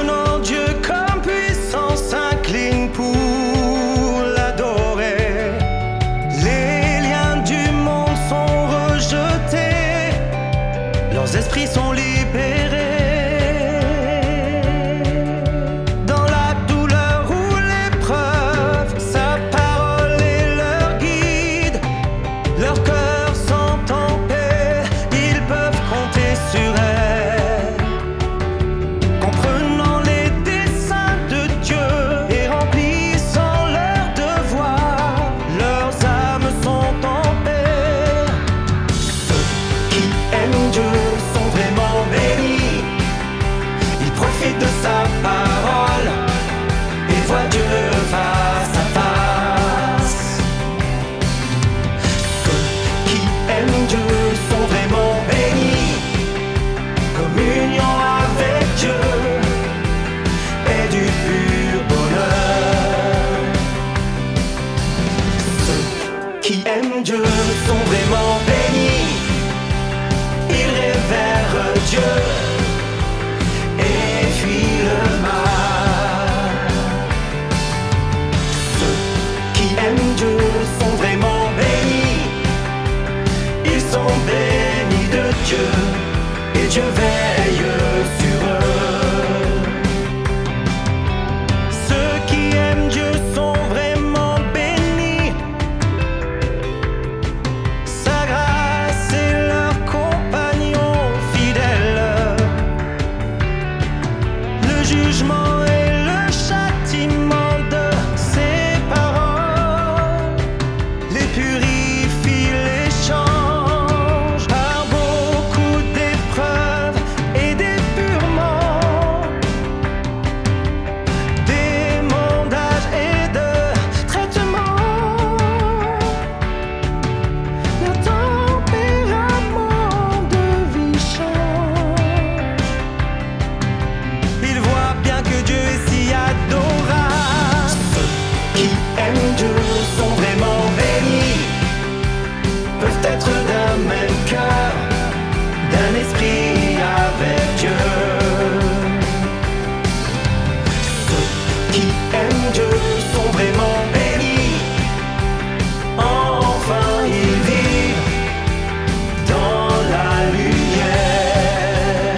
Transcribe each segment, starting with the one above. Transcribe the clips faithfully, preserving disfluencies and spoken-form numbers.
notre Dieu comme puissance s'incline pour l'adorer. Les liens du monde sont rejetés, leurs esprits sont libérés. Dans la douleur ou l'épreuve, sa parole est leur guide. Leur cœur sont en paix, ils peuvent compter sur elle. Comprenant les desseins de Dieu et remplissant leurs devoirs, leurs âmes sont en paix. Ceux qui aiment Dieu sont vraiment bénis. Ils profitent de sa parole et voient Dieu face à face. Ceux qui aiment Dieu sont vraiment bénis. Communion avec Dieu et du pur bonheur. Ceux qui aiment Dieu sont vraiment bénis. Ils révèrent Dieu et fuient le mal. Ceux qui aiment Dieu sont vraiment bénis. Ils sont bénis de Dieu et Dieu veille sur eux. Ceux qui aiment Dieu sont vraiment bénis. Sa grâce est leur compagnon fidèle. Le jugement et le châtiment de ses paroles les purifient, les changent par beaucoup d'épreuves et d'épurements, d'émondages et de traitements. Leur tempérament de vie change. Ils voient bien que Dieu est si adorable. Ceux qui aiment Dieu sont vraiment bénis. Peuvent être d'un même cœur, d'un esprit avec Dieu. Ceux qui aiment Dieu sont vraiment bénis. Enfin ils vivent dans la lumière.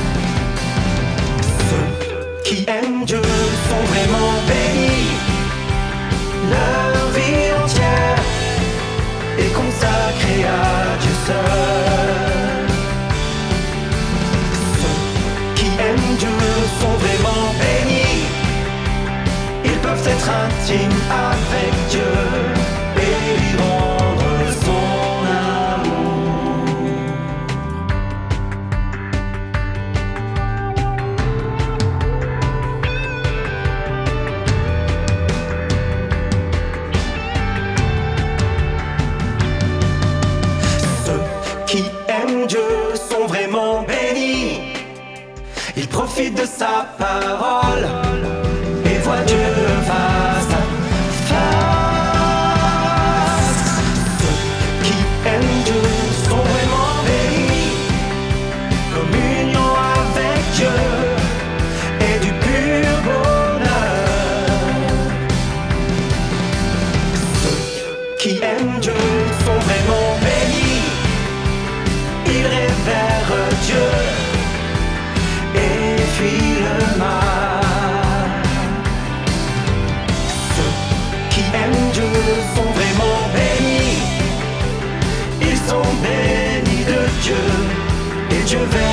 Ceux qui aiment Dieu sont vraiment bénis. Leur vie entière est consacrée à Dieu seul. Ceux qui aiment Dieu sont vraiment bénis. Ils peuvent être intimes avec Dieu et lui rendre son amour. Ceux qui aiment Dieu sont vraiment bénis. Ils profitent de sa parole et voient Dieu face à face. Ceux qui aiment Dieu sont vraiment bénis. Communion avec Dieu et du pur bonheur. Ceux qui aiment Dieu sont vraiment bénis. Ils révèrent Dieu et fuient le mal. Ceux qui aiment Dieu sont vraiment bénis. Ils sont bénis de Dieu et Dieu veille